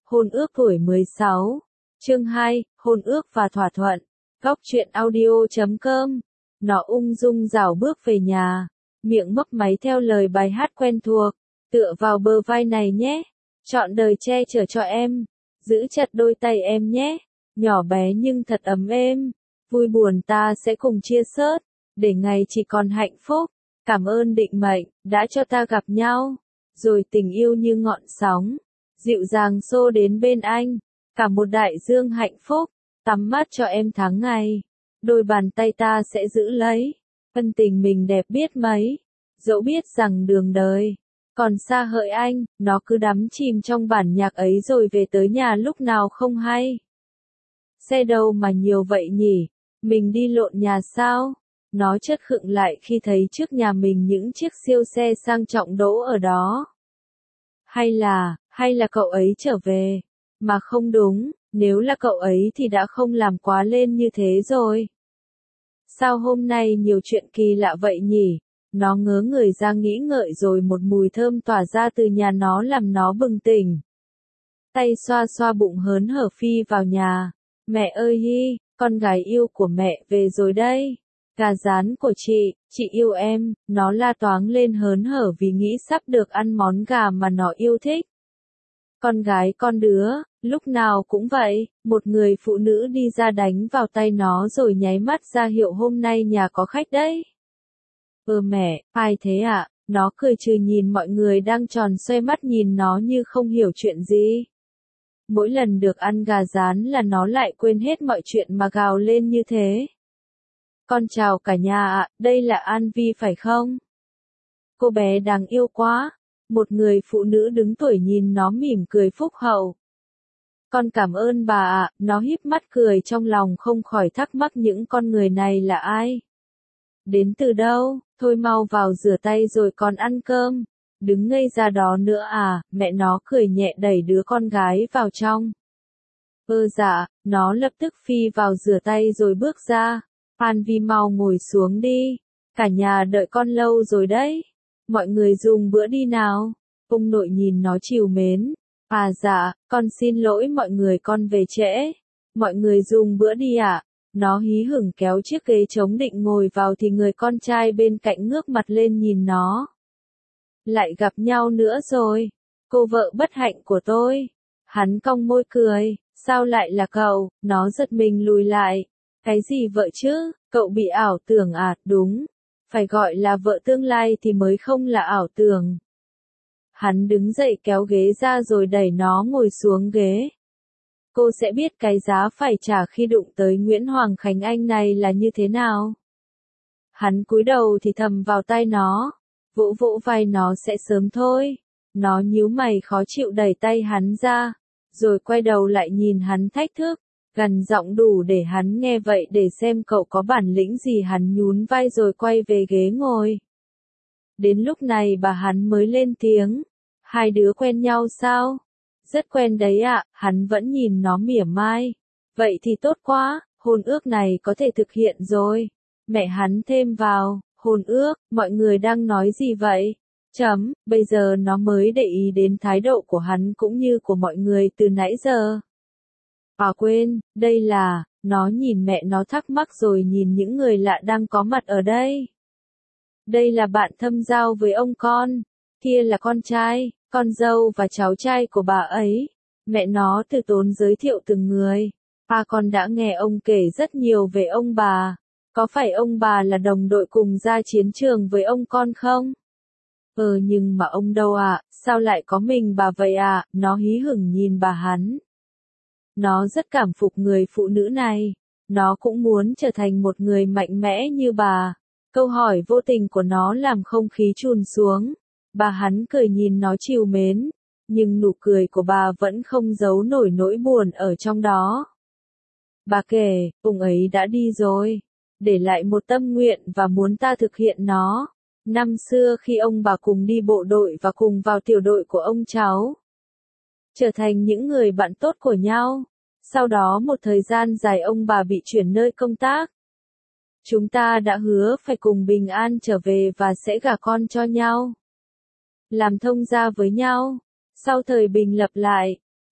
Hôn ước tuổi 16. Chương 2, hôn ước và thỏa thuận. Góc truyện audio.com. Nó ung dung rảo bước về nhà, miệng mấp máy theo lời bài hát quen thuộc. Tựa vào bờ vai này nhé, trọn đời che chở cho em, giữ chặt đôi tay em nhé, nhỏ bé nhưng thật ấm êm. Vui buồn ta sẽ cùng chia sớt, để ngày chỉ còn hạnh phúc. Cảm ơn định mệnh, đã cho ta gặp nhau. Rồi tình yêu như ngọn sóng, dịu dàng xô đến bên anh. Cả một đại dương hạnh phúc, tắm mát cho em tháng ngày. Đôi bàn tay ta sẽ giữ lấy, ân tình mình đẹp biết mấy. Dẫu biết rằng đường đời còn xa hỡi anh, nó cứ đắm chìm trong bản nhạc ấy rồi về tới nhà lúc nào không hay. Xe đâu mà nhiều vậy nhỉ? Mình đi lộn nhà sao? Nó chợt khựng lại khi thấy trước nhà mình những chiếc siêu xe sang trọng đỗ ở đó. Hay là cậu ấy trở về? Mà không đúng, nếu là cậu ấy thì đã không làm quá lên như thế rồi. Sao hôm nay nhiều chuyện kỳ lạ vậy nhỉ? Nó ngớ người ra nghĩ ngợi rồi một mùi thơm tỏa ra từ nhà nó làm nó bừng tỉnh. Tay xoa xoa bụng hớn hở phi vào nhà. Mẹ ơi hi, con gái yêu của mẹ về rồi đây. Gà rán của chị yêu em, nó la toáng lên hớn hở vì nghĩ sắp được ăn món gà mà nó yêu thích. Con gái con đứa, lúc nào cũng vậy, một người phụ nữ đi ra đánh vào tay nó rồi nháy mắt ra hiệu hôm nay nhà có khách đấy. Mẹ, ai thế ạ? Nó cười trừ nhìn mọi người đang tròn xoe mắt nhìn nó như không hiểu chuyện gì. Mỗi lần được ăn gà rán là nó lại quên hết mọi chuyện mà gào lên như thế. Con chào cả nhà ạ, đây là An Vi phải không? Cô bé đáng yêu quá. Một người phụ nữ đứng tuổi nhìn nó mỉm cười phúc hậu. Con cảm ơn bà ạ, nó híp mắt cười trong lòng không khỏi thắc mắc những con người này là ai? Đến từ đâu? Thôi mau vào rửa tay rồi còn ăn cơm. Đứng ngây ra đó nữa à? Mẹ nó cười nhẹ đẩy đứa con gái vào trong. Dạ, nó lập tức phi vào rửa tay rồi bước ra. An Vi mau ngồi xuống đi. Cả nhà đợi con lâu rồi đấy. Mọi người dùng bữa đi nào. Ông nội nhìn nó trìu mến. Dạ, con xin lỗi mọi người con về trễ. Mọi người dùng bữa đi ạ. Nó hí hửng kéo chiếc ghế trống định ngồi vào thì người con trai bên cạnh ngước mặt lên nhìn nó. Lại gặp nhau nữa rồi. Cô vợ bất hạnh của tôi. Hắn cong môi cười. Sao lại là cậu? Nó giật mình lùi lại. Cái gì vợ chứ? Cậu bị ảo tưởng à? Đúng. Phải gọi là vợ tương lai thì mới không là ảo tưởng. Hắn đứng dậy kéo ghế ra rồi đẩy nó ngồi xuống ghế. Cô sẽ biết cái giá phải trả khi đụng tới Nguyễn Hoàng Khánh Anh này là như thế nào. Hắn cúi đầu thì thầm vào tai nó. Vỗ vỗ vai nó sẽ sớm thôi. Nó nhíu mày khó chịu đẩy tay hắn ra. Rồi quay đầu lại nhìn hắn thách thức. Gằn giọng đủ để hắn nghe vậy để xem cậu có bản lĩnh gì. Hắn nhún vai rồi quay về ghế ngồi. Đến lúc này bà hắn mới lên tiếng. Hai đứa quen nhau sao? Rất quen đấy ạ, hắn vẫn nhìn nó mỉa mai. Vậy thì tốt quá, hôn ước này có thể thực hiện rồi. Mẹ hắn thêm vào, hôn ước, mọi người đang nói gì vậy? Bây giờ nó mới để ý đến thái độ của hắn cũng như của mọi người từ nãy giờ. Quên, đây là, nó nhìn mẹ nó thắc mắc rồi nhìn những người lạ đang có mặt ở đây. Đây là bạn thâm giao với ông con, kia là con trai, con dâu và cháu trai của bà ấy. Mẹ nó từ tốn giới thiệu từng người. Con đã nghe ông kể rất nhiều về ông bà. Có phải ông bà là đồng đội cùng ra chiến trường với ông con không? Nhưng mà ông đâu ạ, sao lại có mình bà vậy ạ? Nó hí hửng nhìn bà hắn. Nó rất cảm phục người phụ nữ này. Nó cũng muốn trở thành một người mạnh mẽ như bà. Câu hỏi vô tình của nó làm không khí chùn xuống. Bà hắn cười nhìn nó trìu mến. Nhưng nụ cười của bà vẫn không giấu nổi nỗi buồn ở trong đó. Bà kể, ông ấy đã đi rồi. Để lại một tâm nguyện và muốn ta thực hiện nó. Năm xưa khi ông bà cùng đi bộ đội và cùng vào tiểu đội của ông cháu. Trở thành những người bạn tốt của nhau. Sau đó một thời gian dài ông bà bị chuyển nơi công tác. Chúng ta đã hứa phải cùng bình an trở về và sẽ gả con cho nhau. Làm thông gia với nhau. Sau thời bình lập lại,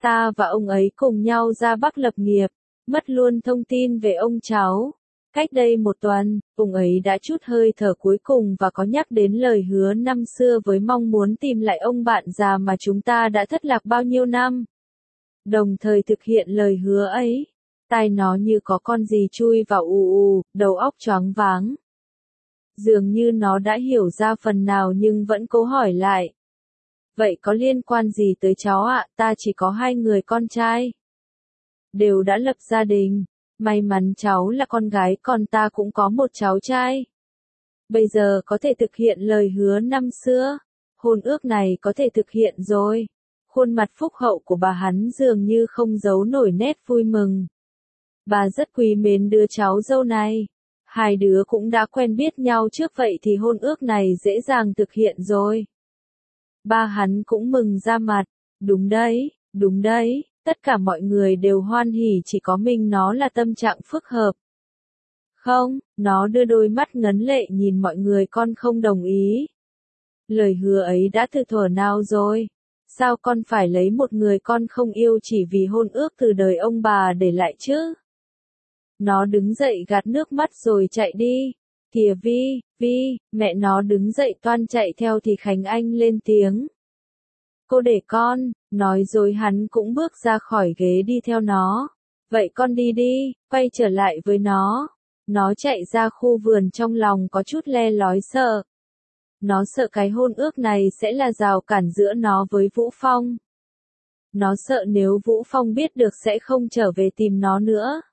Ta và ông ấy cùng nhau ra Bắc lập nghiệp, mất luôn thông tin về ông cháu. Cách đây 1 tuần, ông ấy đã chút hơi thở cuối cùng và có nhắc đến lời hứa năm xưa với mong muốn tìm lại ông bạn già mà chúng ta đã thất lạc bao nhiêu năm. Đồng thời thực hiện lời hứa ấy, tai nó như có con gì chui vào đầu óc choáng váng. Dường như nó đã hiểu ra phần nào nhưng vẫn cố hỏi lại. Vậy có liên quan gì tới cháu ạ? Ta chỉ có 2 người con trai. Đều đã lập gia đình. May mắn cháu là con gái còn ta cũng có một cháu trai. Bây giờ có thể thực hiện lời hứa năm xưa. Hôn ước này có thể thực hiện rồi. Khuôn mặt phúc hậu của bà hắn dường như không giấu nổi nét vui mừng. Bà rất quý mến đứa cháu dâu này. 2 đứa cũng đã quen biết nhau trước vậy thì hôn ước này dễ dàng thực hiện rồi. Ba hắn cũng mừng ra mặt. Đúng đấy, tất cả mọi người đều hoan hỉ chỉ có mình nó là tâm trạng phức hợp. Không, nó đưa đôi mắt ngấn lệ nhìn mọi người con không đồng ý. Lời hứa ấy đã từ thuở nào rồi? Sao con phải lấy một người con không yêu chỉ vì hôn ước từ đời ông bà để lại chứ? Nó đứng dậy gạt nước mắt rồi chạy đi. Kìa Vi, mẹ nó đứng dậy toan chạy theo thì Khánh Anh lên tiếng. Cô để con, nói rồi hắn cũng bước ra khỏi ghế đi theo nó. Vậy con đi đi, quay trở lại với nó. Nó chạy ra khu vườn trong lòng có chút le lói sợ. Nó sợ cái hôn ước này sẽ là rào cản giữa nó với Vũ Phong. Nó sợ nếu Vũ Phong biết được sẽ không trở về tìm nó nữa.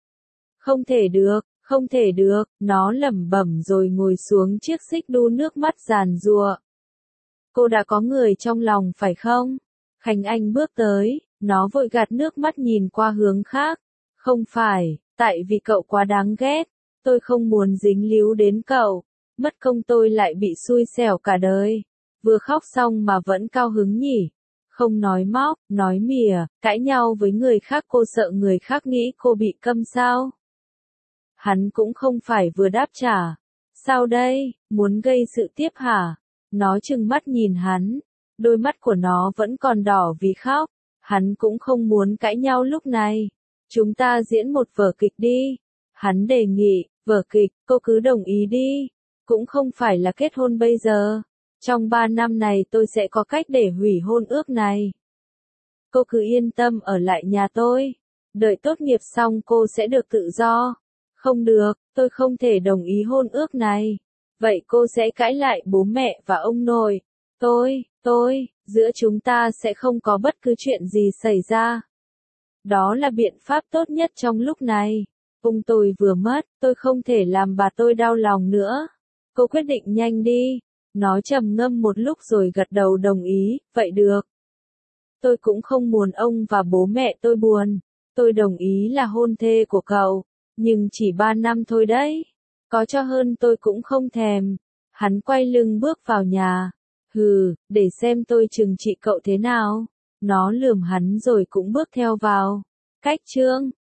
Không thể được, nó lẩm bẩm rồi ngồi xuống chiếc xích đu nước mắt giàn giụa. Cô đã có người trong lòng phải không? Khánh Anh bước tới, nó vội gạt nước mắt nhìn qua hướng khác. Không phải, tại vì cậu quá đáng ghét, tôi không muốn dính líu đến cậu, mất công tôi lại bị xui xẻo cả đời. Vừa khóc xong mà vẫn cao hứng nhỉ? Không nói móc, nói mỉa, cãi nhau với người khác cô sợ người khác nghĩ cô bị câm sao? Hắn cũng không phải vừa đáp trả. Sao đây, muốn gây sự tiếp hả? Nó trừng mắt nhìn hắn, đôi mắt của nó vẫn còn đỏ vì khóc. Hắn cũng không muốn cãi nhau lúc này. Chúng ta diễn một vở kịch đi. Hắn đề nghị, vở kịch, cô cứ đồng ý đi. Cũng không phải là kết hôn bây giờ. Trong 3 năm này tôi sẽ có cách để hủy hôn ước này. Cô cứ yên tâm ở lại nhà tôi. Đợi tốt nghiệp xong cô sẽ được tự do. Không được, tôi không thể đồng ý hôn ước này. Vậy cô sẽ cãi lại bố mẹ và ông nội. Giữa chúng ta sẽ không có bất cứ chuyện gì xảy ra. Đó là biện pháp tốt nhất trong lúc này. Ông tôi vừa mất, tôi không thể làm bà tôi đau lòng nữa. Cô quyết định nhanh đi. Nó trầm ngâm một lúc rồi gật đầu đồng ý, vậy được. Tôi cũng không muốn ông và bố mẹ tôi buồn. Tôi đồng ý là hôn thê của cậu. Nhưng chỉ 3 năm thôi đấy. Có cho hơn tôi cũng không thèm. Hắn quay lưng bước vào nhà. Hừ, để xem tôi trừng trị cậu thế nào. Nó lườm hắn rồi cũng bước theo vào. Cách chương